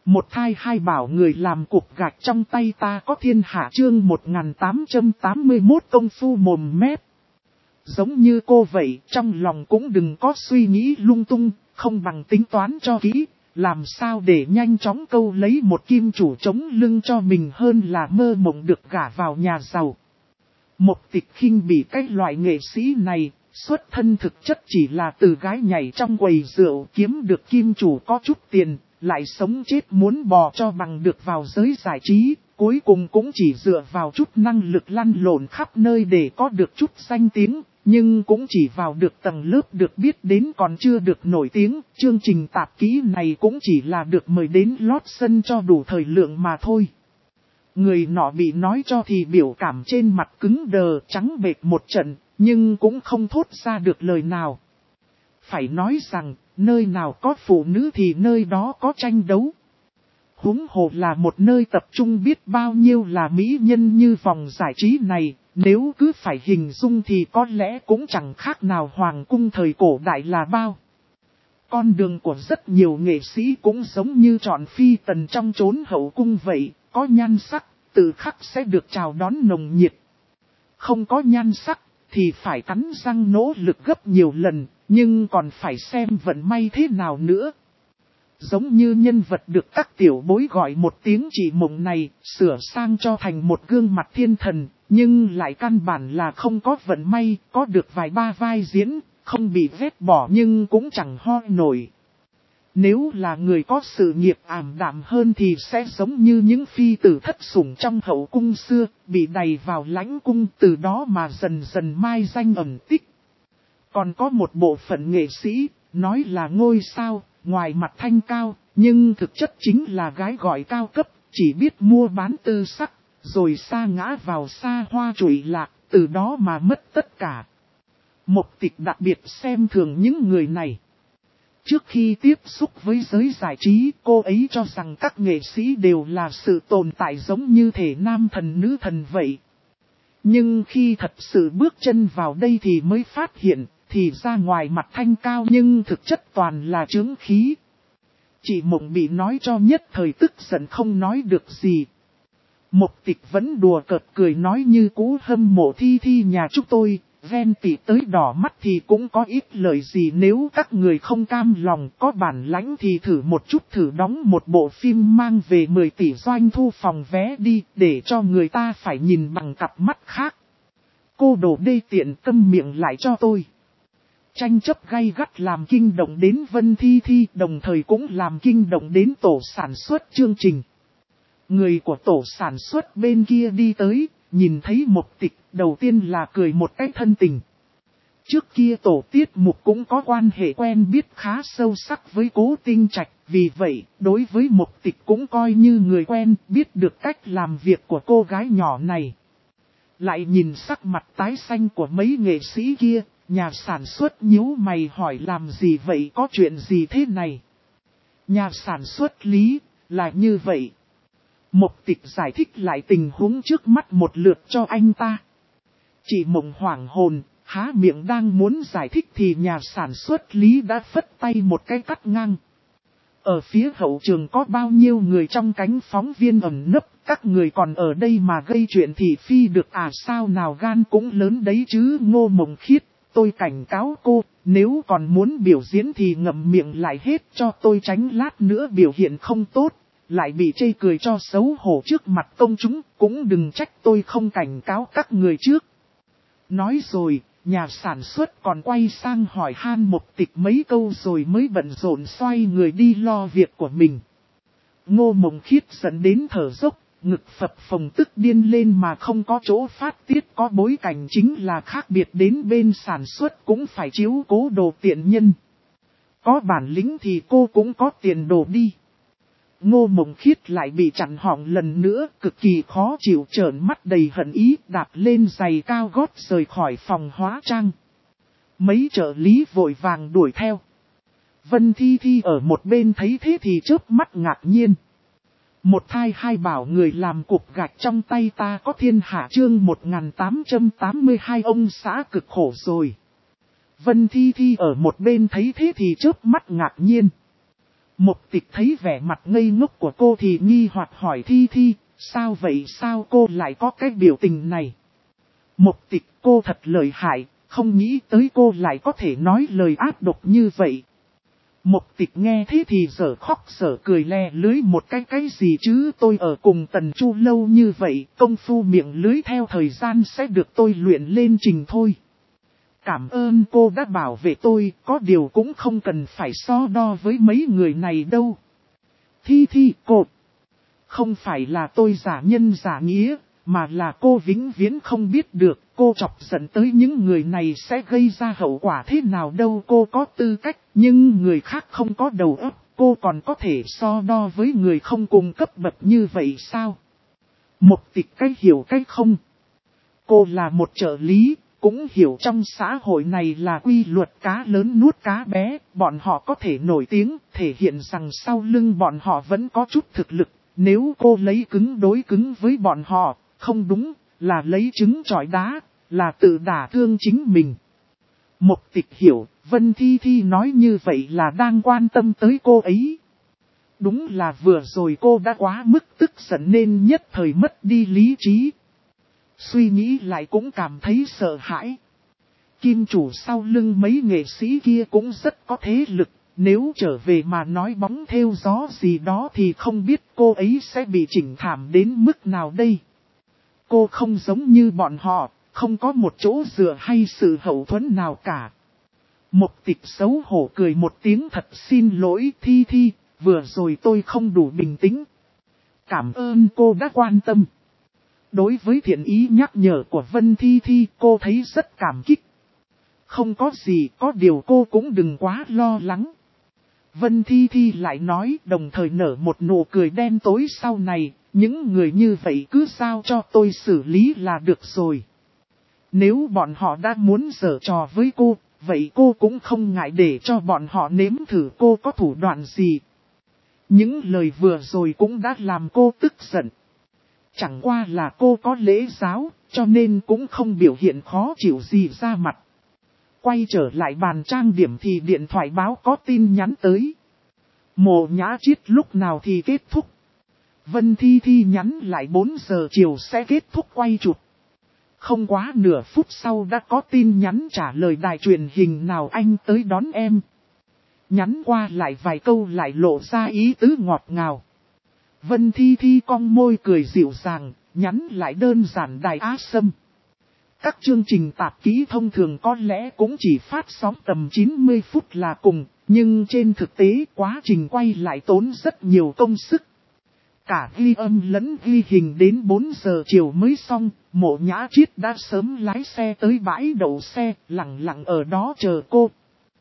Một thai hai bảo người làm cục gạch trong tay ta có thiên hạ chương 1881 công phu mồm mép. Giống như cô vậy, trong lòng cũng đừng có suy nghĩ lung tung, không bằng tính toán cho kỹ, làm sao để nhanh chóng câu lấy một kim chủ chống lưng cho mình hơn là mơ mộng được gả vào nhà giàu. Mục Tịch khinh bỉ cái loại nghệ sĩ này, xuất thân thực chất chỉ là từ gái nhảy trong quầy rượu kiếm được kim chủ có chút tiền, lại sống chết muốn bò cho bằng được vào giới giải trí, cuối cùng cũng chỉ dựa vào chút năng lực lăn lộn khắp nơi để có được chút danh tiếng, nhưng cũng chỉ vào được tầng lớp được biết đến còn chưa được nổi tiếng, chương trình tạp kỹ này cũng chỉ là được mời đến lót sân cho đủ thời lượng mà thôi. Người nọ bị nói cho thì biểu cảm trên mặt cứng đờ trắng bệch một trận, nhưng cũng không thốt ra được lời nào. Phải nói rằng, nơi nào có phụ nữ thì nơi đó có tranh đấu. Huống hồ là một nơi tập trung biết bao nhiêu là mỹ nhân như vòng giải trí này, nếu cứ phải hình dung thì có lẽ cũng chẳng khác nào hoàng cung thời cổ đại là bao. Con đường của rất nhiều nghệ sĩ cũng giống như chọn phi tần trong chốn hậu cung vậy, có nhan sắc, tự khắc sẽ được chào đón nồng nhiệt. Không có nhan sắc, thì phải cắn răng nỗ lực gấp nhiều lần, nhưng còn phải xem vận may thế nào nữa. Giống như nhân vật được các tiểu bối gọi một tiếng chị Mộng này, sửa sang cho thành một gương mặt thiên thần, nhưng lại căn bản là không có vận may, có được vài ba vai diễn, không bị vét bỏ nhưng cũng chẳng ho nổi. Nếu là người có sự nghiệp ảm đạm hơn thì sẽ giống như những phi tử thất sủng trong hậu cung xưa, bị đày vào lãnh cung từ đó mà dần dần mai danh ẩn tích. Còn có một bộ phận nghệ sĩ, nói là ngôi sao, ngoài mặt thanh cao, nhưng thực chất chính là gái gọi cao cấp, chỉ biết mua bán tư sắc, rồi sa ngã vào xa hoa trụy lạc, từ đó mà mất tất cả. Mục Tịch đặc biệt xem thường những người này. Trước khi tiếp xúc với giới giải trí, cô ấy cho rằng các nghệ sĩ đều là sự tồn tại giống như thể nam thần nữ thần vậy. Nhưng khi thật sự bước chân vào đây thì mới phát hiện, thì ra ngoài mặt thanh cao nhưng thực chất toàn là chướng khí. Chị Mộng bị nói cho nhất thời tức giận không nói được gì. Mục Tịch vẫn đùa cợt cười nói như cú hâm mộ Thi Thi nhà chúng tôi, ven tỉ tới đỏ mắt thì cũng có ít lời gì nếu các người không cam lòng có bản lãnh thì thử một chút thử đóng một bộ phim mang về 10 tỷ doanh thu phòng vé đi để cho người ta phải nhìn bằng cặp mắt khác. Cô đồ đê tiện câm miệng lại cho tôi. Tranh chấp gay gắt làm kinh động đến Vân Thi Thi đồng thời cũng làm kinh động đến tổ sản xuất chương trình. Người của tổ sản xuất bên kia đi tới, nhìn thấy Mục Tịch, đầu tiên là cười một cách thân tình. Trước kia tổ tiết mục cũng có quan hệ quen biết khá sâu sắc với Cố Tinh Trạch, vì vậy, đối với Mục Tịch cũng coi như người quen, biết được cách làm việc của cô gái nhỏ này. Lại nhìn sắc mặt tái xanh của mấy nghệ sĩ kia, nhà sản xuất nhíu mày hỏi làm gì vậy, có chuyện gì thế này? Nhà sản xuất Lý, là như vậy. Mục Tịch giải thích lại tình huống trước mắt một lượt cho anh ta. Chị Mộng hoảng hồn, há miệng đang muốn giải thích thì nhà sản xuất Lý đã phất tay một cái cắt ngang. Ở phía hậu trường có bao nhiêu người trong cánh phóng viên ẩn nấp, các người còn ở đây mà gây chuyện thì phi được à, sao nào gan cũng lớn đấy chứ. Ngô Mộng Khiết, tôi cảnh cáo cô, nếu còn muốn biểu diễn thì ngậm miệng lại hết cho tôi, tránh lát nữa biểu hiện không tốt, lại bị chê cười cho xấu hổ trước mặt công chúng, cũng đừng trách tôi không cảnh cáo các người trước. Nói rồi, nhà sản xuất còn quay sang hỏi han Mục Tịch mấy câu rồi mới bận rộn xoay người đi lo việc của mình. Ngô Mộng Khiết dẫn đến thở dốc, ngực phập phồng tức điên lên mà không có chỗ phát tiết, có bối cảnh chính là khác biệt đến bên sản xuất cũng phải chiếu cố đồ tiện nhân. Có bản lĩnh thì cô cũng có tiền đồ đi. Ngô Mộng Khiết lại bị chặn họng lần nữa, cực kỳ khó chịu, trợn mắt đầy hận ý, đạp lên giày cao gót rời khỏi phòng hóa trang. Mấy trợ lý vội vàng đuổi theo. Vân Thi Thi ở một bên thấy thế thì chớp mắt ngạc nhiên. Một thai hai bảo người làm cục gạch trong tay ta có thiên hạ chương 1882 ông xã cực khổ rồi. Vân Thi Thi ở một bên thấy thế thì chớp mắt ngạc nhiên. Mục Tịch thấy vẻ mặt ngây ngốc của cô thì nghi hoặc hỏi Thi Thi, sao vậy, sao cô lại có cái biểu tình này? Mục Tịch, cô thật lợi hại, không nghĩ tới cô lại có thể nói lời ác độc như vậy. Mục Tịch nghe thế thì dở khóc dở cười le lưới một cái gì chứ, tôi ở cùng Tần Chu lâu như vậy, công phu miệng lưới theo thời gian sẽ được tôi luyện lên trình thôi. Cảm ơn cô đã bảo vệ tôi, có điều cũng không cần phải so đo với mấy người này đâu. Thi Thi, cô, không phải là tôi giả nhân giả nghĩa, mà là cô vĩnh viễn không biết được cô chọc giận tới những người này sẽ gây ra hậu quả thế nào đâu. Cô có tư cách, nhưng người khác không có đầu óc, cô còn có thể so đo với người không cùng cấp bậc như vậy sao? Mục Tịch cách hiểu cách không. Cô là một trợ lý, cũng hiểu trong xã hội này là quy luật cá lớn nuốt cá bé, bọn họ có thể nổi tiếng, thể hiện rằng sau lưng bọn họ vẫn có chút thực lực. Nếu cô lấy cứng đối cứng với bọn họ, không đúng, là lấy trứng chọi đá, là tự đả thương chính mình. Mục Tịch hiểu, Vân Thi Thi nói như vậy là đang quan tâm tới cô ấy. Đúng là vừa rồi cô đã quá mức tức giận nên nhất thời mất đi lý trí. Suy nghĩ lại cũng cảm thấy sợ hãi. Kim chủ sau lưng mấy nghệ sĩ kia cũng rất có thế lực. Nếu trở về mà nói bóng theo gió gì đó thì không biết cô ấy sẽ bị chỉnh thảm đến mức nào đây. Cô không giống như bọn họ, không có một chỗ dựa hay sự hậu thuẫn nào cả. Mục Tịch xấu hổ cười một tiếng, thật xin lỗi Thi Thi, vừa rồi tôi không đủ bình tĩnh. Cảm ơn cô đã quan tâm. Đối với thiện ý nhắc nhở của Vân Thi Thi, cô thấy rất cảm kích. Không có gì, có điều cô cũng đừng quá lo lắng. Vân Thi Thi lại nói, đồng thời nở một nụ cười đen tối, sau này, những người như vậy cứ giao cho tôi xử lý là được rồi. Nếu bọn họ đã muốn giở trò với cô, vậy cô cũng không ngại để cho bọn họ nếm thử cô có thủ đoạn gì. Những lời vừa rồi cũng đã làm cô tức giận. Chẳng qua là cô có lễ giáo, cho nên cũng không biểu hiện khó chịu gì ra mặt. Quay trở lại bàn trang điểm thì điện thoại báo có tin nhắn tới. Mộ Nhã Chiết lúc nào thì kết thúc. Vân Thi Thi nhắn lại 4 giờ chiều sẽ kết thúc quay chụp. Không quá nửa phút sau đã có tin nhắn trả lời đài truyền hình nào anh tới đón em. Nhắn qua lại vài câu lại lộ ra ý tứ ngọt ngào. Vân Thi Thi cong môi cười dịu dàng, nhắn lại đơn giản đài Á Sâm. Các chương trình tạp kỹ thông thường có lẽ cũng chỉ phát sóng tầm 90 phút là cùng, nhưng trên thực tế quá trình quay lại tốn rất nhiều công sức. Cả ghi âm lẫn ghi hình đến 4 giờ chiều mới xong, Mộ Nhã Chiết đã sớm lái xe tới bãi đậu xe, lặng lặng ở đó chờ cô.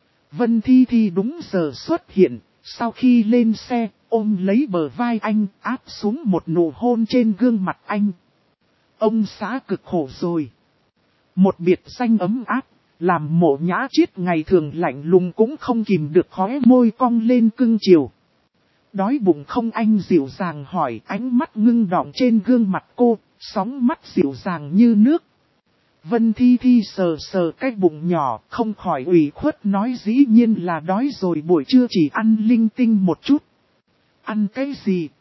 Vân Thi Thi đúng giờ xuất hiện, sau khi lên xe, ôm lấy bờ vai anh, áp xuống một nụ hôn trên gương mặt anh. Ông xã cực khổ rồi. Một biệt danh ấm áp, làm Mộ Nhã Chiết ngày thường lạnh lùng cũng không kìm được khóe môi cong lên cưng chiều. Đói bụng không, anh dịu dàng hỏi, ánh mắt ngưng đọng trên gương mặt cô, sóng mắt dịu dàng như nước. Vân Thi Thi sờ sờ cái bụng nhỏ, không khỏi ủy khuất nói dĩ nhiên là đói rồi, buổi trưa chỉ ăn linh tinh một chút. Ăn cái gì?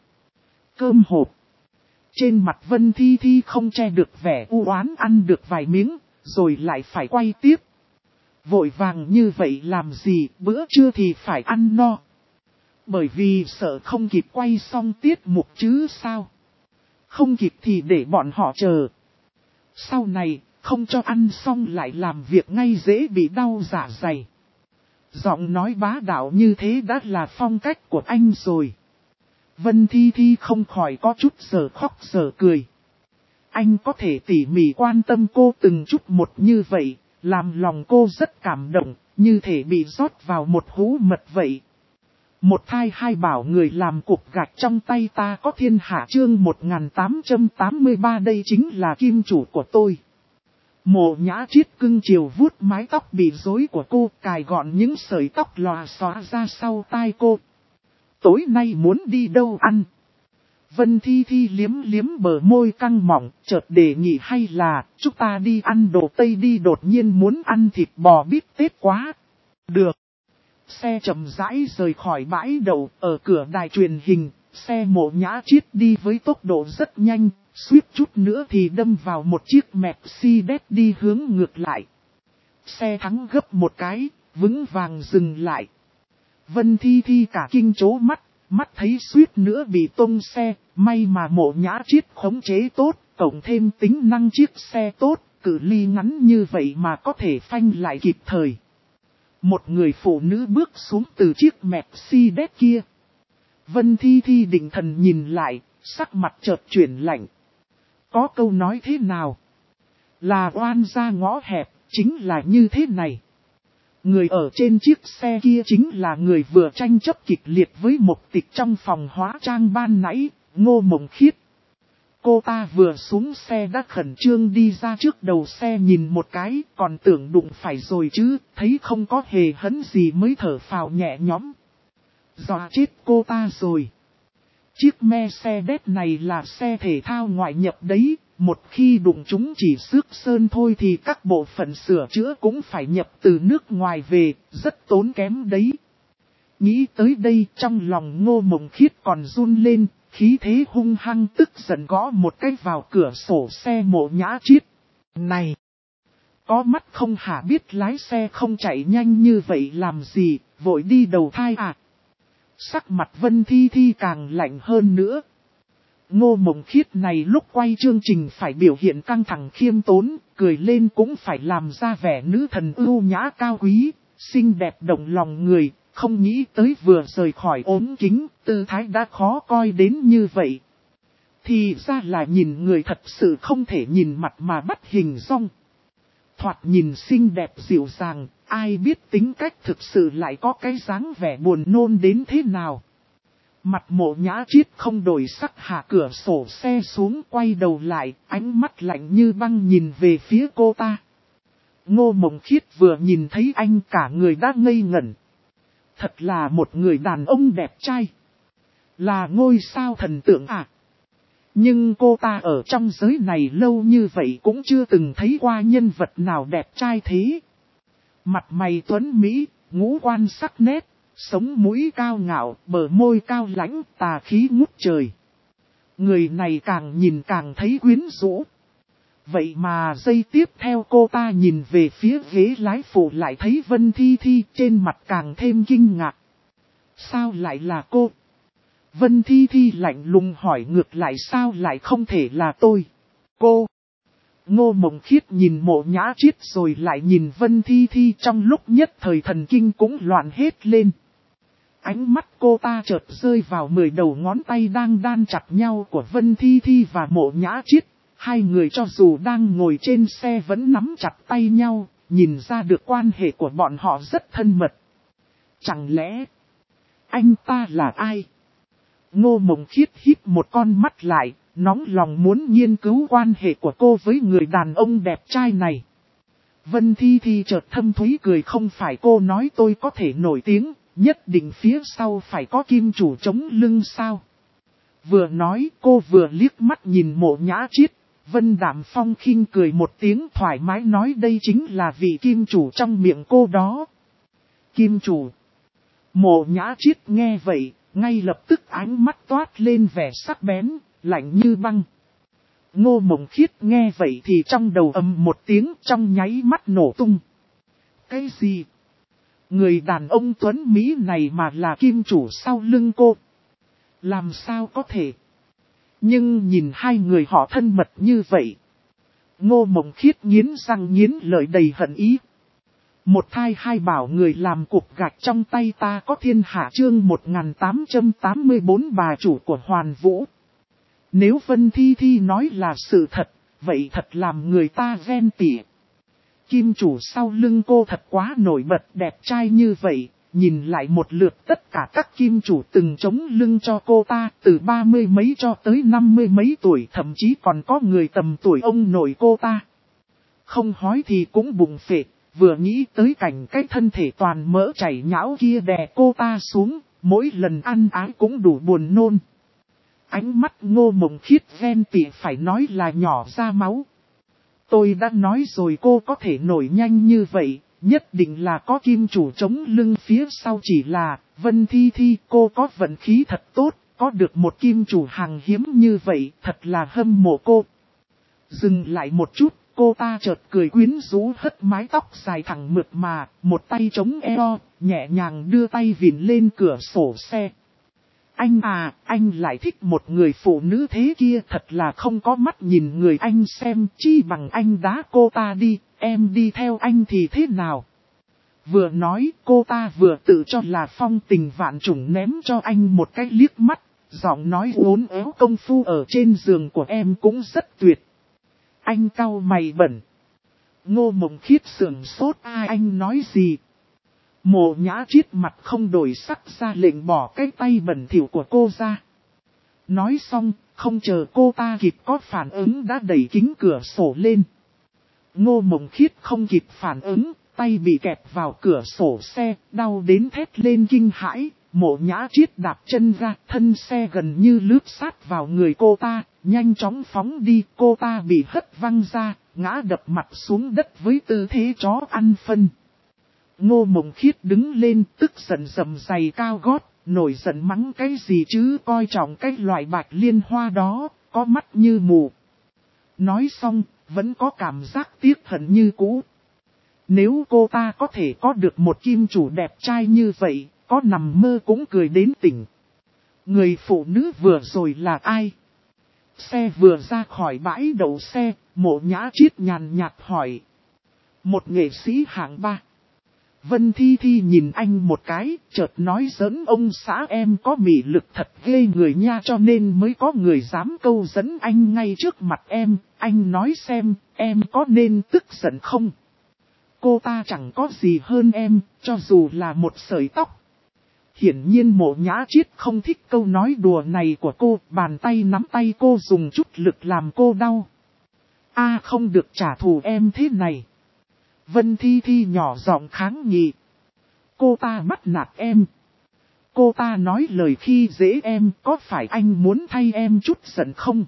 Cơm hộp. Trên mặt Vân Thi Thi không che được vẻ u oán, ăn được vài miếng, rồi lại phải quay tiếp. Vội vàng như vậy làm gì, bữa trưa thì phải ăn no. Bởi vì sợ không kịp quay xong tiết mục chứ sao. Không kịp thì để bọn họ chờ. Sau này, không cho ăn xong lại làm việc ngay dễ bị đau dạ dày. Giọng nói bá đạo như thế đã là phong cách của anh rồi. Vân Thi Thi không khỏi có chút giờ khóc giờ cười. Anh có thể tỉ mỉ quan tâm cô từng chút một như vậy, làm lòng cô rất cảm động, như thể bị rót vào một hũ mật vậy. Một thai hai bảo người làm cục gạch trong tay ta có thiên hạ, chương 1883, đây chính là kim chủ của tôi. Mộ Nhã Chiết cưng chiều vuốt mái tóc bị rối của cô, cài gọn những sợi tóc lòa xóa ra sau tai cô. Tối nay muốn đi đâu ăn? Vân Thi Thi liếm liếm bờ môi căng mỏng, chợt đề nghị hay là chúng ta đi ăn đồ Tây đi, đột nhiên muốn ăn thịt bò bít tết quá. Được. Xe chậm rãi rời khỏi bãi đậu ở cửa đài truyền hình, xe Mộ Nhã Chiết đi với tốc độ rất nhanh, suýt chút nữa thì đâm vào một chiếc Mercedes đi hướng ngược lại. Xe thắng gấp một cái, vững vàng dừng lại. Vân Thi Thi cả kinh chố mắt, mắt thấy suýt nữa bị tung xe, may mà Mộ Nhã Chiết khống chế tốt, cộng thêm tính năng chiếc xe tốt, cự ly ngắn như vậy mà có thể phanh lại kịp thời. Một người phụ nữ bước xuống từ chiếc Mercedes kia. Vân Thi Thi định thần nhìn lại, sắc mặt chợt chuyển lạnh. Có câu nói thế nào? Là oan ra ngõ hẹp, chính là như thế này. Người ở trên chiếc xe kia chính là người vừa tranh chấp kịch liệt với Mộc Tịch trong phòng hóa trang ban nãy, Ngô Mộng Khiết. Cô ta vừa xuống xe đã khẩn trương đi ra trước đầu xe nhìn một cái, còn tưởng đụng phải rồi chứ, thấy không có hề hấn gì mới thở phào nhẹ nhõm. Dọa chết cô ta rồi. Chiếc Mercedes này là xe thể thao ngoại nhập đấy, một khi đụng chúng chỉ xước sơn thôi thì các bộ phận sửa chữa cũng phải nhập từ nước ngoài về, rất tốn kém đấy. Nghĩ tới đây trong lòng Ngô Mộng Khiết còn run lên, khí thế hung hăng tức giận gõ một cái vào cửa sổ xe Mộ Nhã Chiết. Này! Có mắt không hả biết lái xe không chạy nhanh như vậy làm gì, vội đi đầu thai à? Sắc mặt Vân Thi Thi càng lạnh hơn nữa. Ngô Mộng Khiết này lúc quay chương trình phải biểu hiện căng thẳng khiêm tốn, cười lên cũng phải làm ra vẻ nữ thần ưu nhã cao quý, xinh đẹp động lòng người, không nghĩ tới vừa rời khỏi ốm kính, tư thái đã khó coi đến như vậy. Thì ra là nhìn người thật sự không thể nhìn mặt mà bắt hình dong. Thoạt nhìn xinh đẹp dịu dàng, ai biết tính cách thực sự lại có cái dáng vẻ buồn nôn đến thế nào. Mặt Mộ Nhã Chiết không đổi sắc hạ cửa sổ xe xuống quay đầu lại, ánh mắt lạnh như băng nhìn về phía cô ta. Ngô Mộng Khiết vừa nhìn thấy anh cả người đã ngây ngẩn. Thật là một người đàn ông đẹp trai. Là ngôi sao thần tượng à. Nhưng cô ta ở trong giới này lâu như vậy cũng chưa từng thấy qua nhân vật nào đẹp trai thế. Mặt mày tuấn mỹ, ngũ quan sắc nét, sống mũi cao ngạo, bờ môi cao lãnh, tà khí ngút trời. Người này càng nhìn càng thấy quyến rũ. Vậy mà giây tiếp theo cô ta nhìn về phía ghế lái phụ lại thấy Vân Thi Thi trên mặt càng thêm kinh ngạc. Sao lại là cô? Vân Thi Thi lạnh lùng hỏi ngược lại sao lại không thể là tôi? Cô! Ngô Mộng Khiết nhìn Mộ Nhã Chiết rồi lại nhìn Vân Thi Thi trong lúc nhất thời thần kinh cũng loạn hết lên. Ánh mắt cô ta chợt rơi vào 10 đầu ngón tay đang đan chặt nhau của Vân Thi Thi và Mộ Nhã Chiết. Hai người cho dù đang ngồi trên xe vẫn nắm chặt tay nhau, nhìn ra được quan hệ của bọn họ rất thân mật. Chẳng lẽ anh ta là ai? Ngô Mộng Khiết híp một con mắt lại, nóng lòng muốn nghiên cứu quan hệ của cô với người đàn ông đẹp trai này. Vân Thi Thi chợt thâm thúy cười không phải cô nói tôi có thể nổi tiếng, nhất định phía sau phải có kim chủ chống lưng sao? Vừa nói cô vừa liếc mắt nhìn Mộ Nhã Chiết, Vân Đạm Phong khinh cười một tiếng thoải mái nói đây chính là vị kim chủ trong miệng cô đó. Kim chủ. Mộ Nhã Chiết nghe vậy, ngay lập tức ánh mắt toát lên vẻ sắc bén, lạnh như băng. Ngô Mộng Khiết nghe vậy thì trong đầu ầm một tiếng trong nháy mắt nổ tung. Cái gì? Người đàn ông tuấn Mỹ này mà là kim chủ sau lưng cô? Làm sao có thể? Nhưng nhìn hai người họ thân mật như vậy. Ngô Mộng Khiết nghiến răng nghiến lợi đầy hận ý. Một thai hai bảo người làm cục gạch trong tay ta có thiên hạ chương 1884 bà chủ của Hoàn Vũ. Nếu Vân Thi Thi nói là sự thật, vậy thật làm người ta ghen tị. Kim chủ sau lưng cô thật quá nổi bật đẹp trai như vậy, nhìn lại một lượt tất cả các kim chủ từng chống lưng cho cô ta từ 30 mấy cho tới 50 mấy tuổi thậm chí còn có người tầm tuổi ông nội cô ta. Không hói thì cũng bụng phệ. Vừa nghĩ tới cảnh cái thân thể toàn mỡ chảy nhão kia đè cô ta xuống, mỗi lần ăn ái cũng đủ buồn nôn. Ánh mắt Ngô Mộng Khiết ghen tị phải nói là nhỏ ra máu. Tôi đã nói rồi cô có thể nổi nhanh như vậy, nhất định là có kim chủ chống lưng phía sau, chỉ là, Vân Thi Thi cô có vận khí thật tốt, có được một kim chủ hàng hiếm như vậy, thật là hâm mộ cô. Dừng lại một chút, cô ta chợt cười quyến rũ hất mái tóc dài thẳng mượt mà, một tay chống eo, nhẹ nhàng đưa tay vịn lên cửa sổ xe. Anh à, anh lại thích một người phụ nữ thế kia, thật là không có mắt nhìn người anh xem, chi bằng anh đá cô ta đi, em đi theo anh thì thế nào? Vừa nói cô ta vừa tự cho là phong tình vạn trùng ném cho anh một cái liếc mắt, giọng nói uốn éo công phu ở trên giường của em cũng rất tuyệt. Anh cau mày bẩn. Ngô Mộng Khiết sườn sốt, anh nói gì? Mộ Nhã Triết mặt không đổi sắc ra lệnh bỏ cái tay bẩn thỉu của cô ra. Nói xong, không chờ cô ta kịp có phản ứng đã đẩy kính cửa sổ lên. Ngô Mộng Khiết không kịp phản ứng, tay bị kẹp vào cửa sổ xe, đau đến thét lên kinh hãi. Mộ Nhã Triết đạp chân ra, thân xe gần như lướt sát vào người cô ta, nhanh chóng phóng đi. Cô ta bị hất văng ra, ngã đập mặt xuống đất với tư thế chó ăn phân. Ngô Mộng Khiết đứng lên tức giận rầm giày cao gót, nổi giận mắng cái gì chứ, coi trọng cái loại bạch liên hoa đó, có mắt như mù. Nói xong, vẫn có cảm giác tiếc hận như cũ. Nếu cô ta có thể có được một kim chủ đẹp trai như vậy, có nằm mơ cũng cười đến tỉnh. Người phụ nữ vừa rồi là ai? Xe vừa ra khỏi bãi đậu xe, Mộ Nhã Triết nhàn nhạt hỏi. Một nghệ sĩ hạng 3. Vân Thi Thi nhìn anh một cái, chợt nói giỡn, ông xã em có mị lực thật ghê người nha, cho nên mới có người dám câu dẫn anh ngay trước mặt em, anh nói xem, em có nên tức giận không? Cô ta chẳng có gì hơn em, cho dù là một sợi tóc. Hiển nhiên Mộ Nhã Triết không thích câu nói đùa này của cô, bàn tay nắm tay cô dùng chút lực làm cô đau. Không được trả thù em thế này. Vân Thi Thi nhỏ giọng kháng nghị. Cô ta bắt nạt em. Cô ta nói lời khi dễ em, có phải anh muốn thay em chút giận không?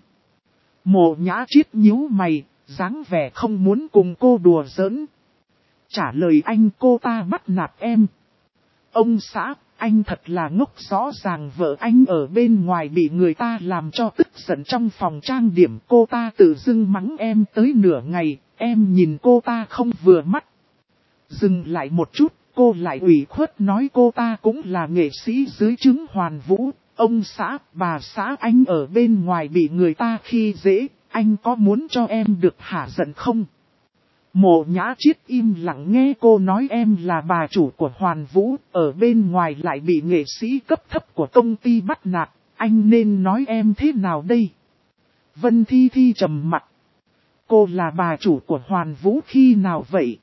Mộ Nhã Triết nhíu mày, dáng vẻ không muốn cùng cô đùa giỡn. Trả lời anh, cô ta bắt nạt em. Ông xã, anh thật là ngốc, rõ ràng vợ anh ở bên ngoài bị người ta làm cho tức giận trong phòng trang điểm. Cô ta tự dưng mắng em tới nửa ngày, em nhìn cô ta không vừa mắt. Dừng lại một chút, cô lại ủy khuất nói cô ta cũng là nghệ sĩ dưới trướng Hoàn Vũ. Ông xã, bà xã anh ở bên ngoài bị người ta khi dễ, anh có muốn cho em được hả giận không? Mộ Nhã Triết im lặng nghe cô nói em là bà chủ của Hoàn Vũ, ở bên ngoài lại bị nghệ sĩ cấp thấp của công ty bắt nạt, anh nên nói em thế nào đây? Vân Thi Thi trầm mặt. Cô là bà chủ của Hoàn Vũ khi nào vậy?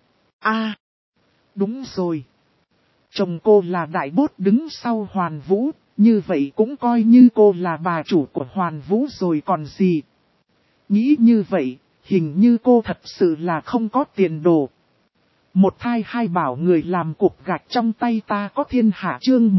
Đúng rồi. Chồng cô là đại bốt đứng sau Hoàn Vũ, như vậy cũng coi như cô là bà chủ của Hoàn Vũ rồi còn gì. Nghĩ như vậy, hình như cô thật sự là không có tiền đồ. Một thai hai bảo người làm cục gạch trong tay ta có thiên hạ, chương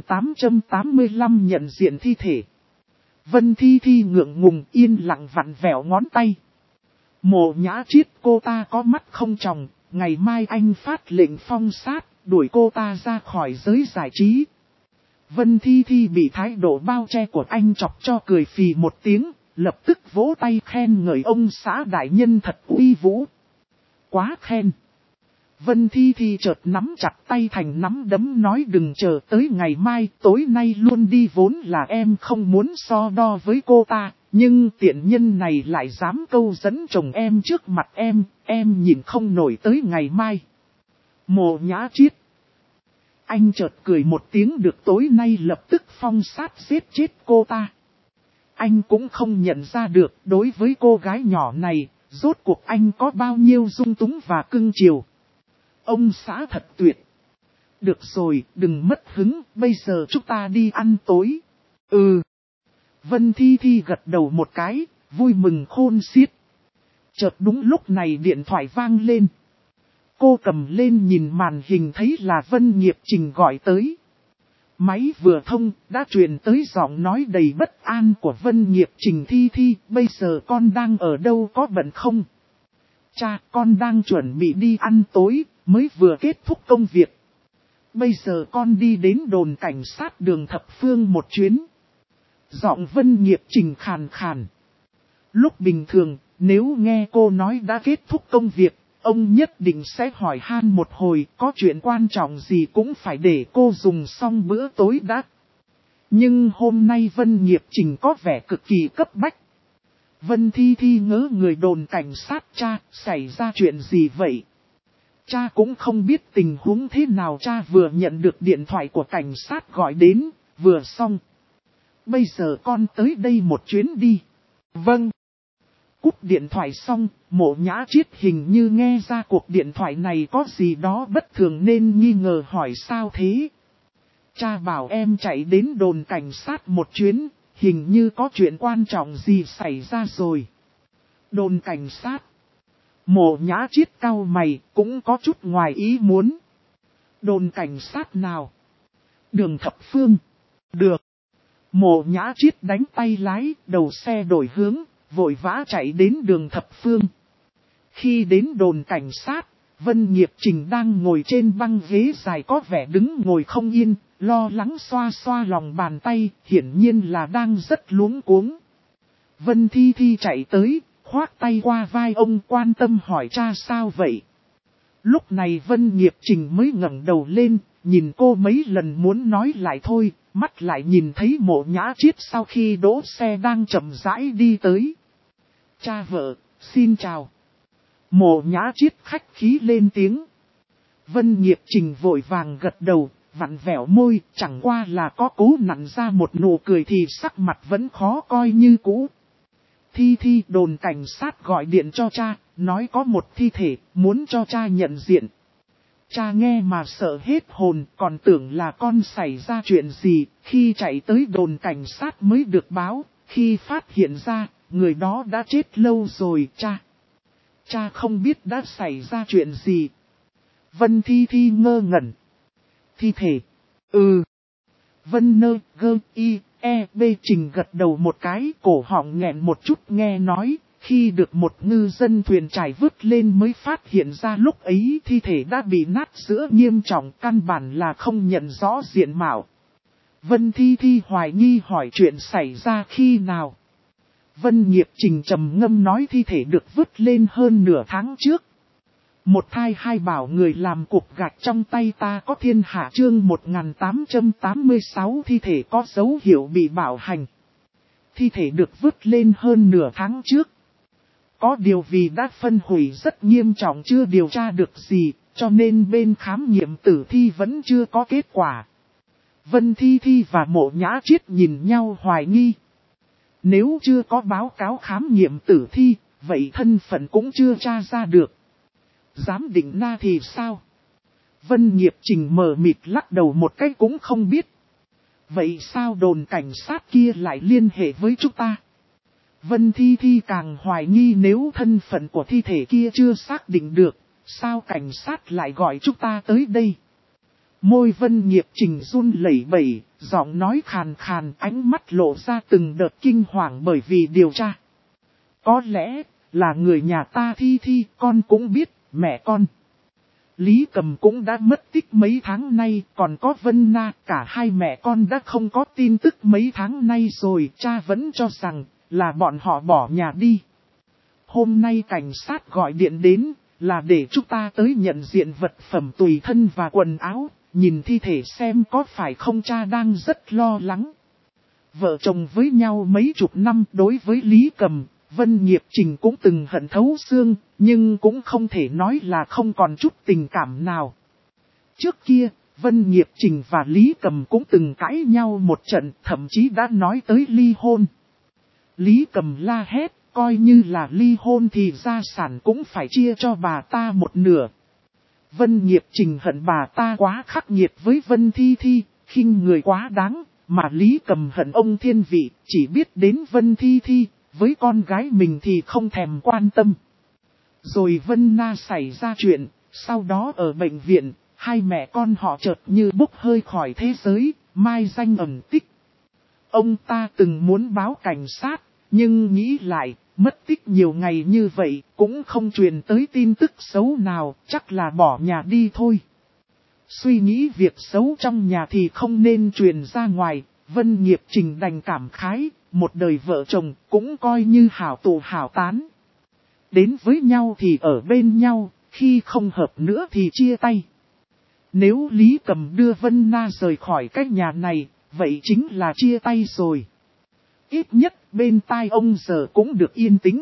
1885 nhận diện thi thể. Vân Thi Thi ngượng ngùng yên lặng vặn vẹo ngón tay. Mộ Nhã Triết, cô ta có mắt không tròng, ngày mai anh phát lệnh phong sát, đuổi cô ta ra khỏi giới giải trí. Vân Thi Thi bị thái độ bao che của anh chọc cho cười phì một tiếng, lập tức vỗ tay khen ngợi ông xã đại nhân thật uy vũ. Quá khen. Vân Thi Thi chợt nắm chặt tay thành nắm đấm nói đừng chờ tới ngày mai, tối nay luôn đi, vốn là em không muốn so đo với cô ta, nhưng tiện nhân này lại dám câu dẫn chồng em trước mặt em nhìn không nổi tới ngày mai. Mộ Nhã Triết. Anh chợt cười một tiếng được, tối nay lập tức phong sát giết chết cô ta. Anh cũng không nhận ra được đối với cô gái nhỏ này, rốt cuộc anh có bao nhiêu dung túng và cưng chiều. Ông xã thật tuyệt. Được rồi, đừng mất hứng, bây giờ chúng ta đi ăn tối. Vân Thi Thi gật đầu một cái, vui mừng khôn xiết. Chợt đúng lúc này điện thoại vang lên. Cô cầm lên nhìn màn hình thấy là Vân Nghiệp Trình gọi tới. Máy vừa thông, đã truyền tới giọng nói đầy bất an của Vân Nghiệp Trình. Thi Thi, bây giờ con đang ở đâu, có bận không? Cha, con đang chuẩn bị đi ăn tối, mới vừa kết thúc công việc. Bây giờ con đi đến đồn cảnh sát đường Thập Phương một chuyến. Giọng Vân Nghiệp Trình khàn khàn. Lúc bình thường, nếu nghe cô nói đã kết thúc công việc, ông nhất định sẽ hỏi han một hồi, có chuyện quan trọng gì cũng phải để cô dùng xong bữa tối đã. Nhưng hôm nay Vân Nghiệp Trình có vẻ cực kỳ cấp bách. Vân Thi Thi ngỡ người đồn cảnh sát cha, xảy ra chuyện gì vậy? Cha cũng không biết tình huống thế nào, cha vừa nhận được điện thoại của cảnh sát gọi đến, vừa xong. Bây giờ con tới đây một chuyến đi. Vâng. Cúp điện thoại xong, Mộ Nhã Triết hình như nghe ra cuộc điện thoại này có gì đó bất thường nên nghi ngờ hỏi sao thế. Cha bảo em chạy đến đồn cảnh sát một chuyến, hình như có chuyện quan trọng gì xảy ra rồi. Đồn cảnh sát. Mộ Nhã Triết cau mày, cũng có chút ngoài ý muốn. Đồn cảnh sát nào? Đường Thập Phương. Được. Mộ Nhã Triết đánh tay lái, đầu xe đổi hướng, vội vã chạy đến đường Thập Phương. Khi đến đồn cảnh sát, Vân Nghiệp Trình đang ngồi trên băng ghế dài có vẻ đứng ngồi không yên, lo lắng xoa xoa lòng bàn tay, hiển nhiên là đang rất luống cuống. Vân Thi Thi chạy tới, khoác tay qua vai ông quan tâm hỏi cha sao vậy. Lúc này Vân Nghiệp Trình mới ngẩng đầu lên, nhìn cô mấy lần muốn nói lại thôi, mắt lại nhìn thấy Mộ Nhã Triết sau khi đỗ xe đang chậm rãi đi tới. Cha vợ, xin chào. Mộ Nhã Triết khách khí lên tiếng. Vân Nghiệp Trình vội vàng gật đầu, vặn vẹo môi, chẳng qua là có cố nặn ra một nụ cười thì sắc mặt vẫn khó coi như cũ. Thi Thi, đồn cảnh sát gọi điện cho cha, nói có một thi thể, muốn cho cha nhận diện. Cha nghe mà sợ hết hồn, còn tưởng là con xảy ra chuyện gì, khi chạy tới đồn cảnh sát mới được báo, khi phát hiện ra, người đó đã chết lâu rồi cha. Cha không biết đã xảy ra chuyện gì. Vân Thi Thi ngơ ngẩn. Thi thể. Vân Nơ Gơ Y E B Trình gật đầu một cái, cổ họng nghẹn một chút nghe nói, khi được một ngư dân thuyền trải vứt lên mới phát hiện ra lúc ấy thi thể đã bị nát giữa nghiêm trọng, căn bản là không nhận rõ diện mạo. Vân Thi Thi hoài nghi hỏi chuyện xảy ra khi nào. Vân Nghiệp Trình trầm ngâm nói thi thể được vứt lên hơn nửa tháng trước. Một thai hai bảo người làm cục gạch trong tay ta có thiên hạ chương 1886 thi thể có dấu hiệu bị bạo hành. Thi thể được vứt lên hơn nửa tháng trước. Có điều vì đã phân hủy rất nghiêm trọng chưa điều tra được gì, cho nên bên khám nghiệm tử thi vẫn chưa có kết quả. Vân Thi Thi và Mộ Nhã Triết nhìn nhau hoài nghi. Nếu chưa có báo cáo khám nghiệm tử thi, vậy thân phận cũng chưa tra ra được. Giám định na thì sao? Vân Nghiệp Trình mờ mịt lắc đầu một cái cũng không biết. Vậy sao đồn cảnh sát kia lại liên hệ với chúng ta? Vân Thi Thi càng hoài nghi nếu thân phận của thi thể kia chưa xác định được, sao cảnh sát lại gọi chúng ta tới đây? Môi Vân Nghiệp Trình run lẩy bẩy, giọng nói khàn khàn, ánh mắt lộ ra từng đợt kinh hoàng bởi vì điều tra. Có lẽ là người nhà ta Thi Thi, con cũng biết, mẹ con. Lý Cầm cũng đã mất tích mấy tháng nay, còn có Vân Na, cả hai mẹ con đã không có tin tức mấy tháng nay rồi, cha vẫn cho rằng là bọn họ bỏ nhà đi. Hôm nay cảnh sát gọi điện đến, là để chúng ta tới nhận diện vật phẩm tùy thân và quần áo, nhìn thi thể xem có phải không, cha đang rất lo lắng. Vợ chồng với nhau mấy chục năm, đối với Lý Cầm, Vân Nghiệp Trình cũng từng hận thấu xương, nhưng cũng không thể nói là không còn chút tình cảm nào. Trước kia, Vân Nghiệp Trình và Lý Cầm cũng từng cãi nhau một trận, thậm chí đã nói tới ly hôn. Lý Cầm la hét, coi như là ly hôn thì gia sản cũng phải chia cho bà ta một nửa. Vân Nghiệp Trình hận bà ta quá khắc nghiệt với Vân Thi Thi, khinh người quá đáng, mà Lý Cầm hận ông thiên vị, chỉ biết đến Vân Thi Thi, với con gái mình thì không thèm quan tâm. Rồi Vân Na xảy ra chuyện, sau đó ở bệnh viện, hai mẹ con họ chợt như bốc hơi khỏi thế giới, mai danh ẩn tích. Ông ta từng muốn báo cảnh sát, nhưng nghĩ lại, mất tích nhiều ngày như vậy, cũng không truyền tới tin tức xấu nào, chắc là bỏ nhà đi thôi. Suy nghĩ việc xấu trong nhà thì không nên truyền ra ngoài, Vân Nghiệp Trình đành cảm khái, một đời vợ chồng cũng coi như hảo tụ hảo tán. Đến với nhau thì ở bên nhau, khi không hợp nữa thì chia tay. Nếu Lý Cầm đưa Vân Na rời khỏi cái nhà này, vậy chính là chia tay rồi. Ít nhất bên tai ông giờ cũng được yên tĩnh.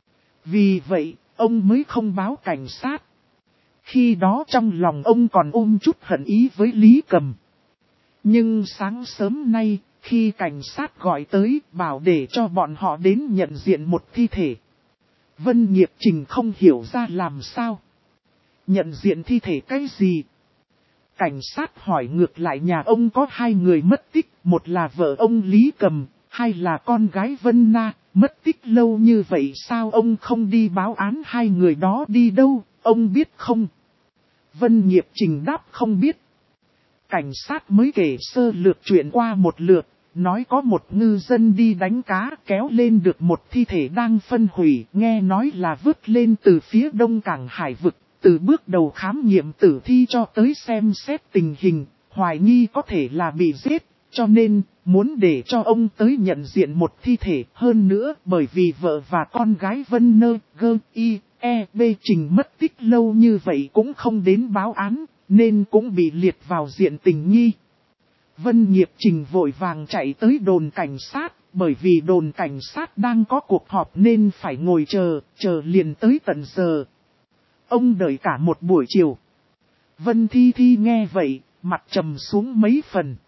Vì vậy, ông mới không báo cảnh sát. Khi đó trong lòng ông còn ôm chút hận ý với Lý Cầm. Nhưng sáng sớm nay, khi cảnh sát gọi tới bảo để cho bọn họ đến nhận diện một thi thể. Vân Nghiệp Trình không hiểu ra làm sao. Nhận diện thi thể cái gì? Cảnh sát hỏi ngược lại nhà ông có 2 người mất tích, một là vợ ông Lý Cầm, 2 là con gái Vân Na, mất tích lâu như vậy sao ông không đi báo án 2 người đó đi đâu, ông biết không? Vân Nghiệp Trình đáp không biết. Cảnh sát mới kể sơ lược chuyện qua một lượt, nói có một ngư dân đi đánh cá kéo lên được một thi thể đang phân hủy, nghe nói là vứt lên từ phía đông cảng hải vực, từ bước đầu khám nghiệm tử thi cho tới xem xét tình hình, hoài nghi có thể là bị giết, cho nên muốn để cho ông tới nhận diện một thi thể hơn nữa bởi vì vợ và con gái Vân Nơ, Gơ, Y, E, B Trình mất tích lâu như vậy cũng không đến báo án, nên cũng bị liệt vào diện tình nghi. Vân Nghiệp Trình vội vàng chạy tới đồn cảnh sát, bởi vì đồn cảnh sát đang có cuộc họp nên phải ngồi chờ liền tới tận giờ. Ông đợi cả một buổi chiều. Vân Thi Thi nghe vậy, mặt trầm xuống mấy phần.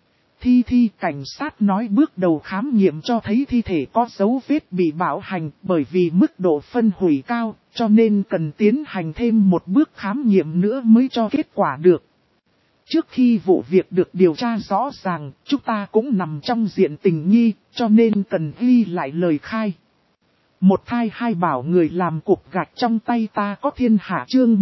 Thi cảnh sát nói bước đầu khám nghiệm cho thấy thi thể có dấu vết bị bạo hành bởi vì mức độ phân hủy cao, cho nên cần tiến hành thêm một bước khám nghiệm nữa mới cho kết quả được. Trước khi vụ việc được điều tra rõ ràng, chúng ta cũng nằm trong diện tình nghi, cho nên cần ghi lại lời khai. Một thai hai bảo người làm cục gạch trong tay ta có thiên hạ chương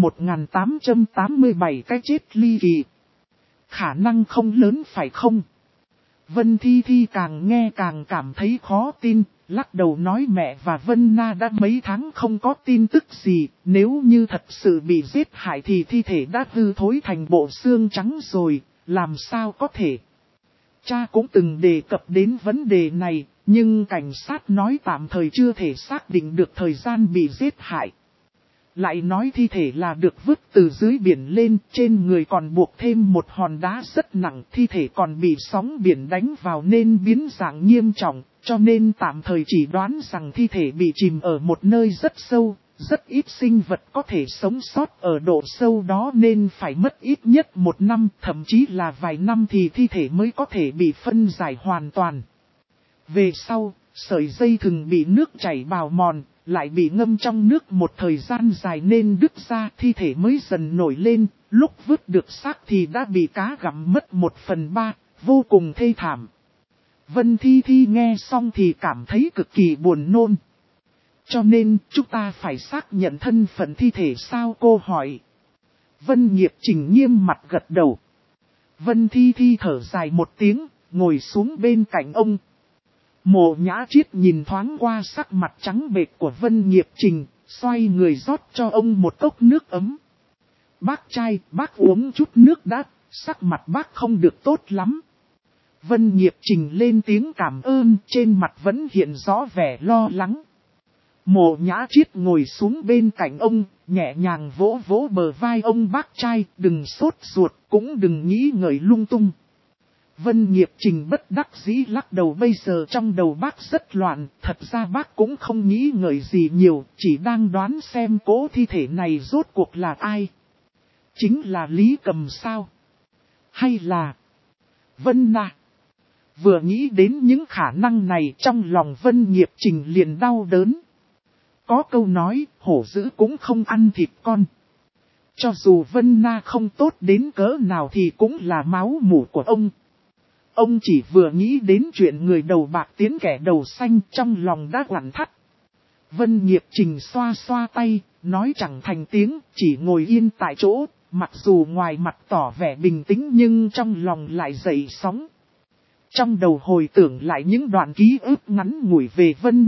1887 cái chết ly kỳ. Khả năng không lớn phải không? Vân Thi Thi càng nghe càng cảm thấy khó tin, lắc đầu nói mẹ và Vân Na đã mấy tháng không có tin tức gì, nếu như thật sự bị giết hại thì thi thể đã hư thối thành bộ xương trắng rồi, làm sao có thể. Cha cũng từng đề cập đến vấn đề này, nhưng cảnh sát nói tạm thời chưa thể xác định được thời gian bị giết hại. Lại nói thi thể là được vứt từ dưới biển lên, trên người còn buộc thêm một hòn đá rất nặng, thi thể còn bị sóng biển đánh vào nên biến dạng nghiêm trọng, cho nên tạm thời chỉ đoán rằng thi thể bị chìm ở một nơi rất sâu, rất ít sinh vật có thể sống sót ở độ sâu đó nên phải mất ít nhất 1 năm, thậm chí là vài năm thì thi thể mới có thể bị phân giải hoàn toàn. Về sau, sợi dây thừng bị nước chảy bào mòn, lại bị ngâm trong nước một thời gian dài nên đứt ra thi thể mới dần nổi lên, lúc vứt được xác thì đã bị cá gặm mất 1/3, vô cùng thê thảm. Vân Thi Thi nghe xong thì cảm thấy cực kỳ buồn nôn. Cho nên chúng ta phải xác nhận thân phận thi thể sao cô hỏi. Vân Nghiệp Trình nghiêm mặt gật đầu. Vân Thi Thi thở dài một tiếng, ngồi xuống bên cạnh ông. Mộ Nhã Triết nhìn thoáng qua sắc mặt trắng bệch của Vân Nghiệp Trình, xoay người rót cho ông một cốc nước ấm. Bác trai, bác uống chút nước đã, sắc mặt bác không được tốt lắm. Vân Nghiệp Trình lên tiếng cảm ơn, trên mặt vẫn hiện rõ vẻ lo lắng. Mộ Nhã Triết ngồi xuống bên cạnh ông, nhẹ nhàng vỗ vỗ bờ vai ông bác trai, đừng sốt ruột, cũng đừng nghĩ ngợi lung tung. Vân Nghiệp Trình bất đắc dĩ lắc đầu bây giờ trong đầu bác rất loạn, thật ra bác cũng không nghĩ ngợi gì nhiều, chỉ đang đoán xem cố thi thể này rốt cuộc là ai. Chính là Lý Cầm sao? Hay là Vân Na? Vừa nghĩ đến những khả năng này trong lòng Vân Nghiệp Trình liền đau đớn. Có câu nói, hổ dữ cũng không ăn thịt con. Cho dù Vân Na không tốt đến cỡ nào thì cũng là máu mủ của ông. Ông chỉ vừa nghĩ đến chuyện người đầu bạc tiến kẻ đầu xanh trong lòng đã quặn thắt. Vân Nghiệp Trình xoa xoa tay, nói chẳng thành tiếng, chỉ ngồi yên tại chỗ, mặc dù ngoài mặt tỏ vẻ bình tĩnh nhưng trong lòng lại dậy sóng. Trong đầu hồi tưởng lại những đoạn ký ức ngắn ngủi về Vân Na,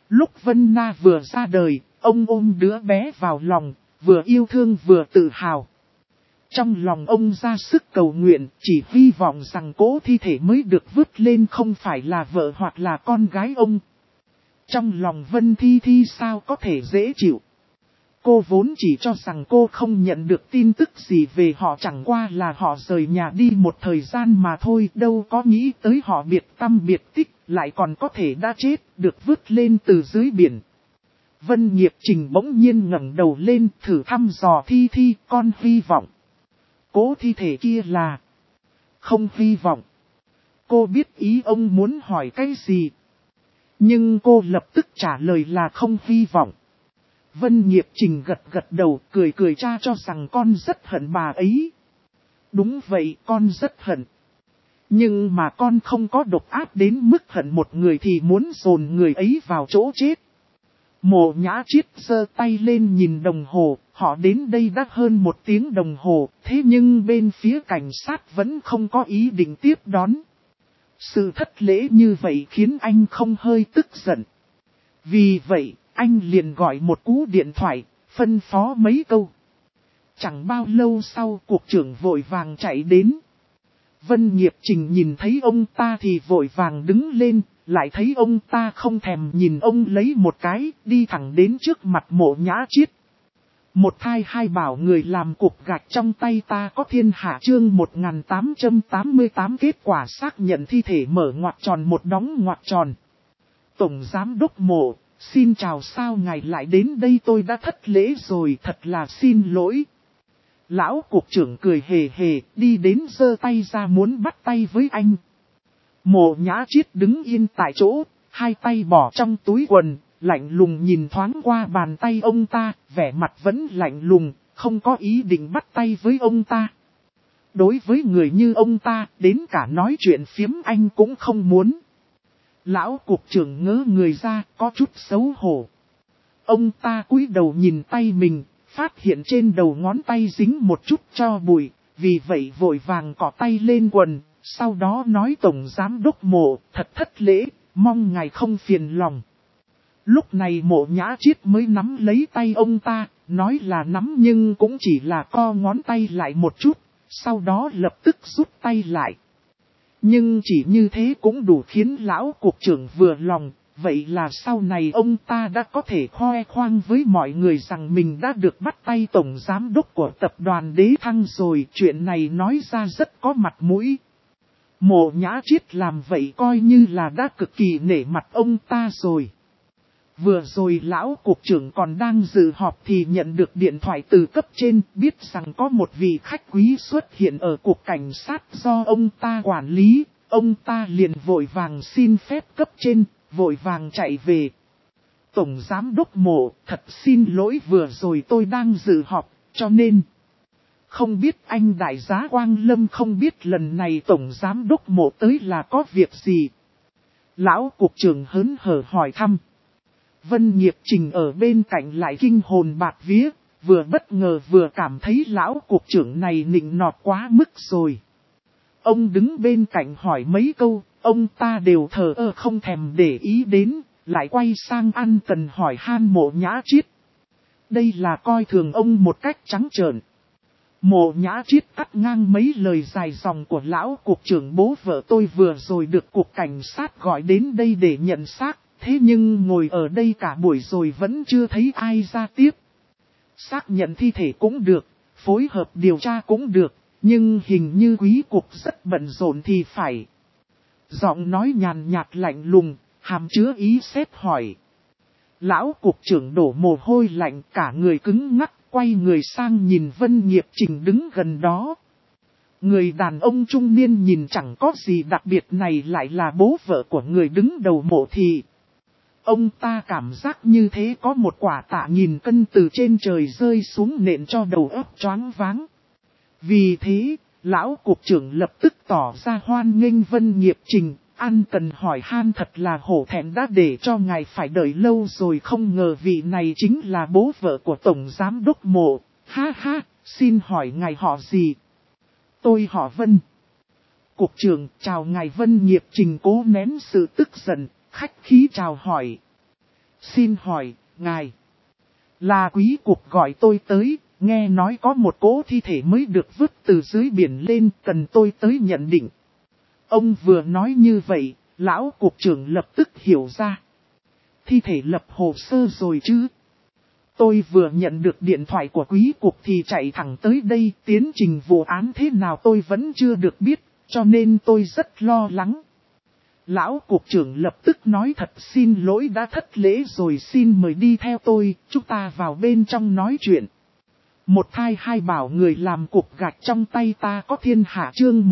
Lúc Vân Na vừa ra đời, ông ôm đứa bé vào lòng, vừa yêu thương vừa tự hào. Trong lòng ông ra sức cầu nguyện, chỉ hy vọng rằng cỗ thi thể mới được vứt lên không phải là vợ hoặc là con gái ông. Trong lòng Vân Thi Thi sao có thể dễ chịu. Cô vốn chỉ cho rằng cô không nhận được tin tức gì về họ, chẳng qua là họ rời nhà đi một thời gian mà thôi, đâu có nghĩ tới họ biệt tăm biệt tích, lại còn có thể đã chết, được vứt lên từ dưới biển. Vân Nghiệp Trình bỗng nhiên ngẩng đầu lên, thử thăm dò Thi Thi, con hy vọng. Cố thi thể kia là không hy vọng. Cô biết ý ông muốn hỏi cái gì. Nhưng cô lập tức trả lời là không hy vọng. Vân Nghiệp Trình gật gật đầu, cười cười cha cho rằng con rất hận bà ấy. Đúng vậy, con rất hận. Nhưng mà con không có độc ác đến mức hận một người thì muốn dồn người ấy vào chỗ chết. Mộ Nhã Chiết giơ tay lên nhìn đồng hồ, họ đến đây đã hơn 1 tiếng đồng hồ, thế nhưng bên phía cảnh sát vẫn không có ý định tiếp đón. Sự thất lễ như vậy khiến anh không hơi tức giận. Vì vậy, anh liền gọi một cú điện thoại, phân phó mấy câu. Chẳng bao lâu sau, cục trưởng vội vàng chạy đến. Vân Nghiệp Trình nhìn thấy ông ta thì vội vàng đứng lên, lại thấy ông ta không thèm nhìn ông lấy một cái, đi thẳng đến trước mặt Mộ Nhã Chiết. Một thai hai bảo người làm cục gạch trong tay ta có thiên hạ, chương 1888 kết quả xác nhận thi thể mở ngoặc tròn một đóng ngoặc tròn. Tổng Giám đốc Mộ, xin chào, sao ngài lại đến đây, tôi đã thất lễ rồi, thật là xin lỗi. Lão cục trưởng cười hề hề, đi đến giơ tay ra muốn bắt tay với anh. Mộ Nhã Chiết đứng yên tại chỗ, hai tay bỏ trong túi quần, lạnh lùng nhìn thoáng qua bàn tay ông ta, vẻ mặt vẫn lạnh lùng, không có ý định bắt tay với ông ta. Đối với người như ông ta, đến cả nói chuyện phiếm anh cũng không muốn. Lão cục trưởng ngớ người ra, có chút xấu hổ. Ông ta cúi đầu nhìn tay mình, phát hiện trên đầu ngón tay dính một chút tro bụi, vì vậy vội vàng cọ tay lên quần, sau đó nói Tổng Giám đốc Mộ, thật thất lễ, mong ngài không phiền lòng. Lúc này Mộ Nhã Chiết mới nắm lấy tay ông ta, nói là nắm nhưng cũng chỉ là co ngón tay lại một chút, sau đó lập tức rút tay lại. Nhưng chỉ như thế cũng đủ khiến lão cục trưởng vừa lòng, vậy là sau này ông ta đã có thể khoe khoang với mọi người rằng mình đã được bắt tay Tổng Giám đốc của tập đoàn Đế Thăng rồi, chuyện này nói ra rất có mặt mũi. Mộ Nhã Chiết làm vậy coi như là đã cực kỳ nể mặt ông ta rồi. Vừa rồi lão cục trưởng còn đang dự họp thì nhận được điện thoại từ cấp trên, biết rằng có một vị khách quý xuất hiện ở cục cảnh sát do ông ta quản lý, ông ta liền vội vàng xin phép cấp trên, vội vàng chạy về. Tổng Giám đốc Mộ, thật xin lỗi, vừa rồi tôi đang dự họp, cho nên không biết anh đại giá Quang Lâm, không biết lần này Tổng Giám đốc Mộ tới là có việc gì. Lão cục trưởng hớn hở hỏi thăm. Vân Nghiệp Trình ở bên cạnh lại kinh hồn bạt vía, vừa bất ngờ vừa cảm thấy lão cục trưởng này nịnh nọt quá mức rồi. Ông đứng bên cạnh hỏi mấy câu, ông ta đều thờ ơ không thèm để ý đến, lại quay sang ăn cần hỏi han Mộ Nhã Chiết. Đây là coi thường ông một cách trắng trợn. Mộ Nhã Chiết cắt ngang mấy lời dài dòng của lão cục trưởng, bố vợ tôi vừa rồi được cục cảnh sát gọi đến đây để nhận xác. Thế nhưng ngồi ở đây cả buổi rồi vẫn chưa thấy ai ra tiếp. Xác nhận thi thể cũng được, phối hợp điều tra cũng được, nhưng hình như quý cục rất bận rộn thì phải. Giọng nói nhàn nhạt lạnh lùng, hàm chứa ý xét hỏi. Lão cục trưởng đổ mồ hôi lạnh, cả người cứng ngắc, quay người sang nhìn Vân Nghiệp Trình đứng gần đó. Người đàn ông trung niên nhìn chẳng có gì đặc biệt này lại là bố vợ của người đứng đầu Mộ thị. Ông ta cảm giác như thế có một quả tạ nghìn cân từ trên trời rơi xuống nện cho đầu óc choáng váng. Vì thế, lão cục trưởng lập tức tỏ ra hoan nghênh Vân Nghiệp Trình, ăn cần hỏi han, thật là hổ thẹn đã để cho ngài phải đợi lâu rồi, không ngờ vị này chính là bố vợ của Tổng Giám đốc Mộ. Ha ha, xin hỏi ngài họ gì? Tôi họ Vân. Cục trưởng, chào ngài. Vân Nghiệp Trình cố nén sự tức giận, khách khí chào hỏi. Xin hỏi, ngài, là quý cục gọi tôi tới, nghe nói có một cỗ thi thể mới được vứt từ dưới biển lên, cần tôi tới nhận định. Ông vừa nói như vậy, lão cục trưởng lập tức hiểu ra. Thi thể lập hồ sơ rồi chứ? Tôi vừa nhận được điện thoại của quý cục thì chạy thẳng tới đây, tiến trình vụ án thế nào tôi vẫn chưa được biết, cho nên tôi rất lo lắng. Lão cục trưởng lập tức nói thật xin lỗi đã thất lễ rồi, xin mời đi theo tôi, chúng ta vào bên trong nói chuyện. Một thai hai bảo người làm cục gạch trong tay ta có thiên hạ chương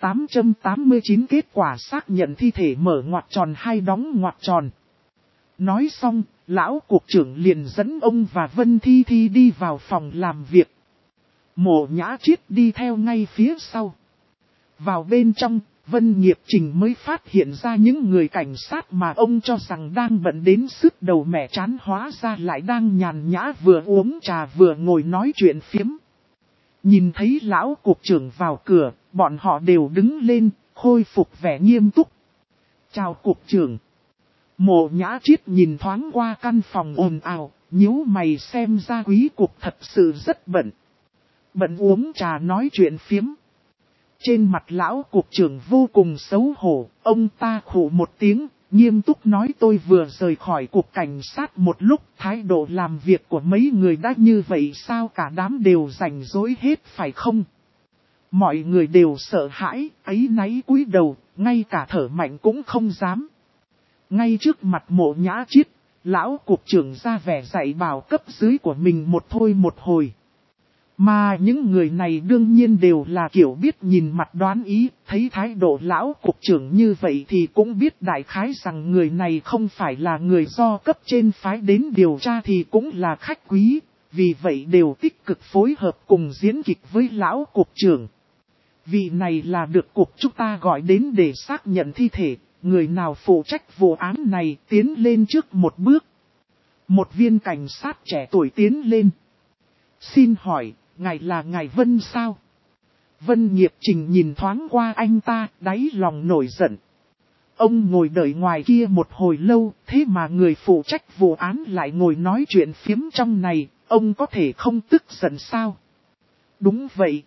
1889 kết quả xác nhận thi thể mở ngoặc tròn hai đóng ngoặc tròn. Nói xong, lão cục trưởng liền dẫn ông và Vân Thi Thi đi vào phòng làm việc. Mộ Nhã Triết đi theo ngay phía sau. Vào bên trong, Vân Nghiệp Trình mới phát hiện ra những người cảnh sát mà ông cho rằng đang bận đến sứt đầu mẻ chán hóa ra lại đang nhàn nhã vừa uống trà vừa ngồi nói chuyện phiếm. Nhìn thấy lão cục trưởng vào cửa, bọn họ đều đứng lên, khôi phục vẻ nghiêm túc. Chào cục trưởng. Mộ Nhã Triết nhìn thoáng qua căn phòng ồn ào, nhíu mày xem ra quý cục thật sự rất bận. Bận uống trà nói chuyện phiếm. Trên mặt lão cục trưởng vô cùng xấu hổ, ông ta khụ một tiếng, nghiêm túc nói tôi vừa rời khỏi cục cảnh sát một lúc, thái độ làm việc của mấy người đã như vậy sao cả đám đều rảnh rỗi hết phải không? Mọi người đều sợ hãi, áy náy cúi đầu, ngay cả thở mạnh cũng không dám. Ngay trước mặt Mộ Nhã Triết, lão cục trưởng ra vẻ dạy bảo cấp dưới của mình một thôi một hồi. Mà những người này đương nhiên đều là kiểu biết nhìn mặt đoán ý, thấy thái độ lão cục trưởng như vậy thì cũng biết đại khái rằng người này không phải là người do cấp trên phái đến điều tra thì cũng là khách quý, vì vậy đều tích cực phối hợp cùng diễn kịch với lão cục trưởng. Vị này là được cục chúng ta gọi đến để xác nhận thi thể, người nào phụ trách vụ án này tiến lên trước một bước. Một viên cảnh sát trẻ tuổi tiến lên. Xin hỏi, ngài là ngài Vân sao? Vân Nghiệp Trình nhìn thoáng qua anh ta, đáy lòng nổi giận. Ông ngồi đợi ngoài kia một hồi lâu, thế mà người phụ trách vụ án lại ngồi nói chuyện phiếm trong này, ông có thể không tức giận sao? Đúng vậy.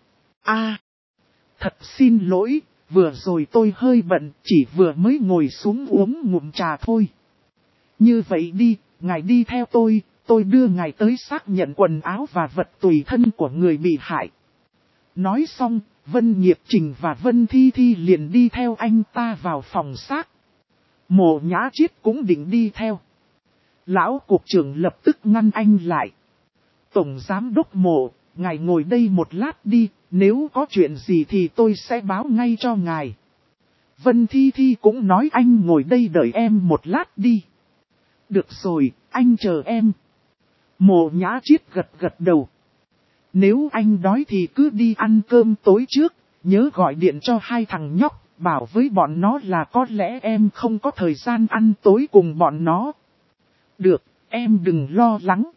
Thật xin lỗi, vừa rồi tôi hơi bận, chỉ vừa mới ngồi xuống uống ngụm trà thôi. Như vậy đi, ngài đi theo tôi đưa ngài tới xác nhận quần áo và vật tùy thân của người bị hại. Nói xong, Vân Nghiệp Trình và Vân Thi Thi liền đi theo anh ta vào phòng xác. Mộ Nhã Triết cũng định đi theo. Lão cục trưởng lập tức ngăn anh lại. Tổng giám đốc Mộ, ngài ngồi đây một lát đi, nếu có chuyện gì thì tôi sẽ báo ngay cho ngài. Vân Thi Thi cũng nói anh ngồi đây đợi em một lát đi. Được rồi, anh chờ em. Mộ Nhã Triết gật gật đầu. Nếu anh đói thì cứ đi ăn cơm tối trước, nhớ gọi điện cho hai thằng nhóc, bảo với bọn nó là có lẽ em không có thời gian ăn tối cùng bọn nó. Được, em đừng lo lắng.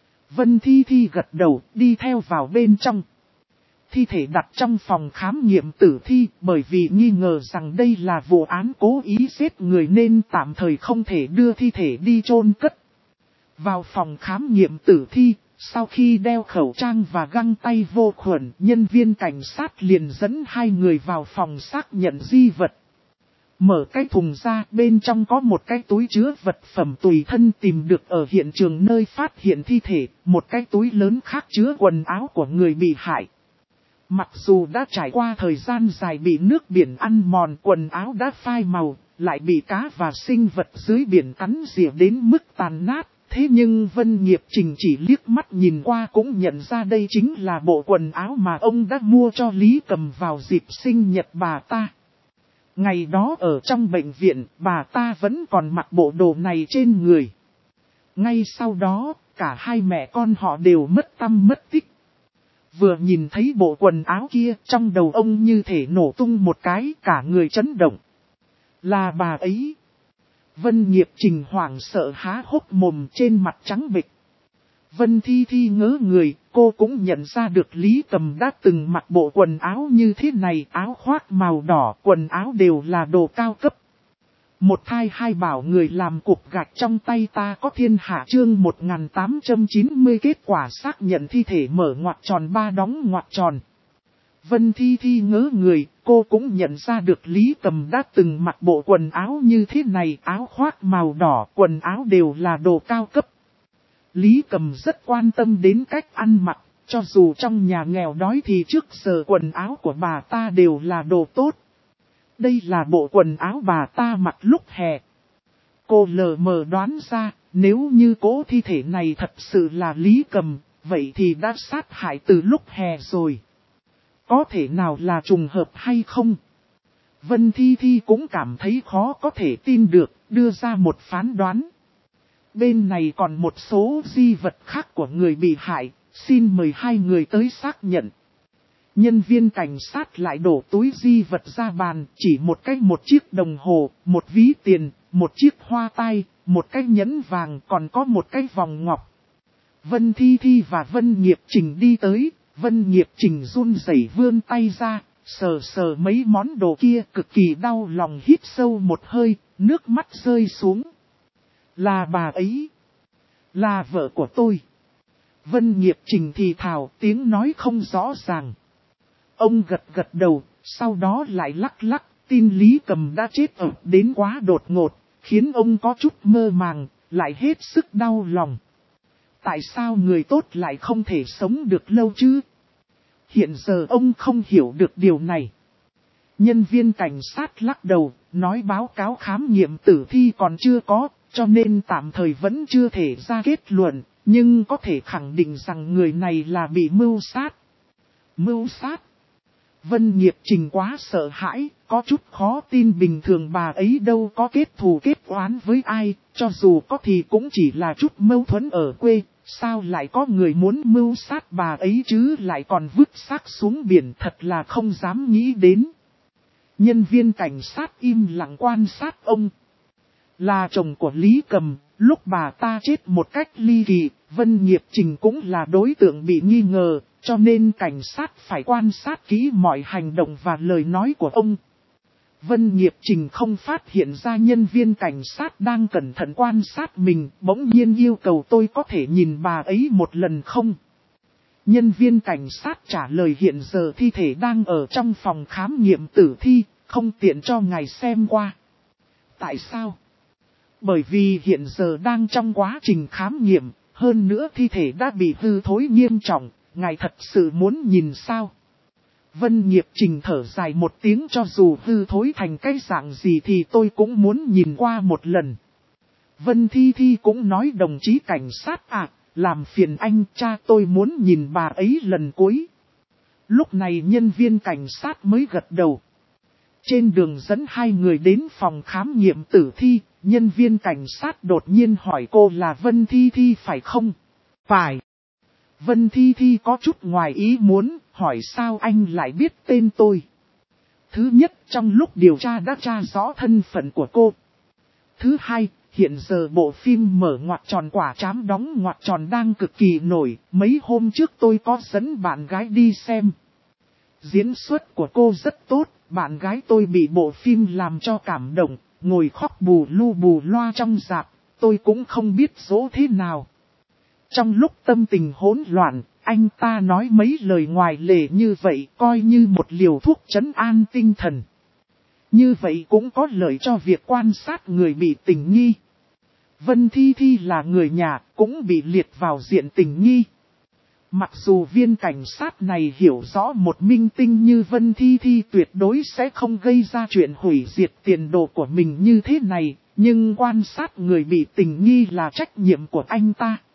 Vân Thi Thi gật đầu, đi theo vào bên trong. Thi thể đặt trong phòng khám nghiệm tử thi, bởi vì nghi ngờ rằng đây là vụ án cố ý giết người nên tạm thời không thể đưa thi thể đi chôn cất. Vào phòng khám nghiệm tử thi, sau khi đeo khẩu trang và găng tay vô khuẩn, nhân viên cảnh sát liền dẫn hai người vào phòng xác nhận di vật. Mở cái thùng ra, bên trong có một cái túi chứa vật phẩm tùy thân tìm được ở hiện trường nơi phát hiện thi thể, một cái túi lớn khác chứa quần áo của người bị hại. Mặc dù đã trải qua thời gian dài bị nước biển ăn mòn, quần áo đã phai màu, lại bị cá và sinh vật dưới biển cắn rỉa đến mức tàn nát. Thế nhưng Vân Nghiệp Trình chỉ liếc mắt nhìn qua cũng nhận ra đây chính là bộ quần áo mà ông đã mua cho Lý Cầm vào dịp sinh nhật bà ta. Ngày đó ở trong bệnh viện, bà ta vẫn còn mặc bộ đồ này trên người. Ngay sau đó, cả hai mẹ con họ đều mất tăm mất tích. Vừa nhìn thấy bộ quần áo kia, trong đầu ông như thể nổ tung một cái, cả người chấn động. Là bà ấy. Vân Nghiệp Trình hoảng sợ há hốc mồm, trên mặt trắng bệch. Vân Thi Thi ngớ người, cô cũng nhận ra được Lý Cầm đã từng mặc bộ quần áo như thế này, áo khoác màu đỏ, quần áo đều là đồ cao cấp. Một thai hai bảo người làm cục gạch trong tay ta có thiên hạ chương 1890 kết quả xác nhận thi thể mở ngoặc tròn ba đóng ngoặc tròn. Vân Thi Thi ngớ người, cô cũng nhận ra được Lý Cầm đã từng mặc bộ quần áo như thế này, áo khoác màu đỏ, quần áo đều là đồ cao cấp. Lý Cầm rất quan tâm đến cách ăn mặc, cho dù trong nhà nghèo đói thì trước giờ quần áo của bà ta đều là đồ tốt. Đây là bộ quần áo bà ta mặc lúc hè. Cô lờ mờ đoán ra, nếu như cố thi thể này thật sự là Lý Cầm, vậy thì đã sát hại từ lúc hè rồi. Có thể nào là trùng hợp hay không? Vân Thi Thi cũng cảm thấy khó có thể tin được, đưa ra một phán đoán. Bên này còn một số di vật khác của người bị hại, xin mời hai người tới xác nhận. Nhân viên cảnh sát lại đổ túi di vật ra bàn, chỉ một chiếc đồng hồ, một ví tiền, một chiếc hoa tai, một cái nhẫn vàng, còn có một cái vòng ngọc. Vân Thi Thi và Vân Nghiệp Trình đi tới, Vân Nghiệp Trình run rẩy vươn tay ra, sờ sờ mấy món đồ kia, cực kỳ đau lòng, hít sâu một hơi, nước mắt rơi xuống. Là bà ấy, là vợ của tôi. Vân Nghiệp Trình thì thào, tiếng nói không rõ ràng. Ông gật gật đầu, sau đó lại lắc lắc, tin Lý Cầm đã chết đến quá đột ngột, khiến ông có chút mơ màng, lại hết sức đau lòng. Tại sao người tốt lại không thể sống được lâu chứ? Hiện giờ ông không hiểu được điều này. Nhân viên cảnh sát lắc đầu, nói báo cáo khám nghiệm tử thi còn chưa có, cho nên tạm thời vẫn chưa thể ra kết luận, nhưng có thể khẳng định rằng người này là bị mưu sát. Mưu sát? Vân Nghiệp Trình quá sợ hãi, có chút khó tin, bình thường bà ấy đâu có kết thù kết oán với ai, cho dù có thì cũng chỉ là chút mâu thuẫn ở quê, sao lại có người muốn mưu sát bà ấy chứ, lại còn vứt xác xuống biển, thật là không dám nghĩ đến. Nhân viên cảnh sát im lặng quan sát ông. Là chồng của Lý Cầm, lúc bà ta chết một cách ly kỳ, Vân Nghiệp Trình cũng là đối tượng bị nghi ngờ, cho nên cảnh sát phải quan sát kỹ mọi hành động và lời nói của ông. Vân Nghiệp Trình không phát hiện ra nhân viên cảnh sát đang cẩn thận quan sát mình, bỗng nhiên yêu cầu tôi có thể nhìn bà ấy một lần không? Nhân viên cảnh sát trả lời hiện giờ thi thể đang ở trong phòng khám nghiệm tử thi, không tiện cho ngài xem qua. Tại sao? Bởi vì hiện giờ đang trong quá trình khám nghiệm, hơn nữa thi thể đã bị hư thối nghiêm trọng, ngài thật sự muốn nhìn sao? Vân Nghiệp Trình thở dài một tiếng, cho dù hư thối thành cái dạng gì thì tôi cũng muốn nhìn qua một lần. Vân Thi Thi cũng nói đồng chí cảnh sát ạ, làm phiền anh, cha tôi muốn nhìn bà ấy lần cuối. Lúc này nhân viên cảnh sát mới gật đầu. Trên đường dẫn hai người đến phòng khám nghiệm tử thi, nhân viên cảnh sát đột nhiên hỏi cô là Vân Thi Thi phải không? Phải. Vân Thi Thi có chút ngoài ý muốn, hỏi sao anh lại biết tên tôi? Thứ nhất, trong lúc điều tra đã tra rõ thân phận của cô. Thứ hai, hiện giờ bộ phim mở ngoặc tròn quả trám đóng ngoặc tròn đang cực kỳ nổi, mấy hôm trước tôi có dẫn bạn gái đi xem. Diễn xuất của cô rất tốt, bạn gái tôi bị bộ phim làm cho cảm động, ngồi khóc bù lu bù loa trong rạp, tôi cũng không biết dỗ thế nào. Trong lúc tâm tình hỗn loạn, anh ta nói mấy lời ngoài lề như vậy, coi như một liều thuốc trấn an tinh thần. Như vậy cũng có lợi cho việc quan sát người bị tình nghi. Vân Thi Thi là người nhà, cũng bị liệt vào diện tình nghi. Mặc dù viên cảnh sát này hiểu rõ một minh tinh như Vân Thi Thi tuyệt đối sẽ không gây ra chuyện hủy diệt tiền đồ của mình như thế này, nhưng quan sát người bị tình nghi là trách nhiệm của anh ta.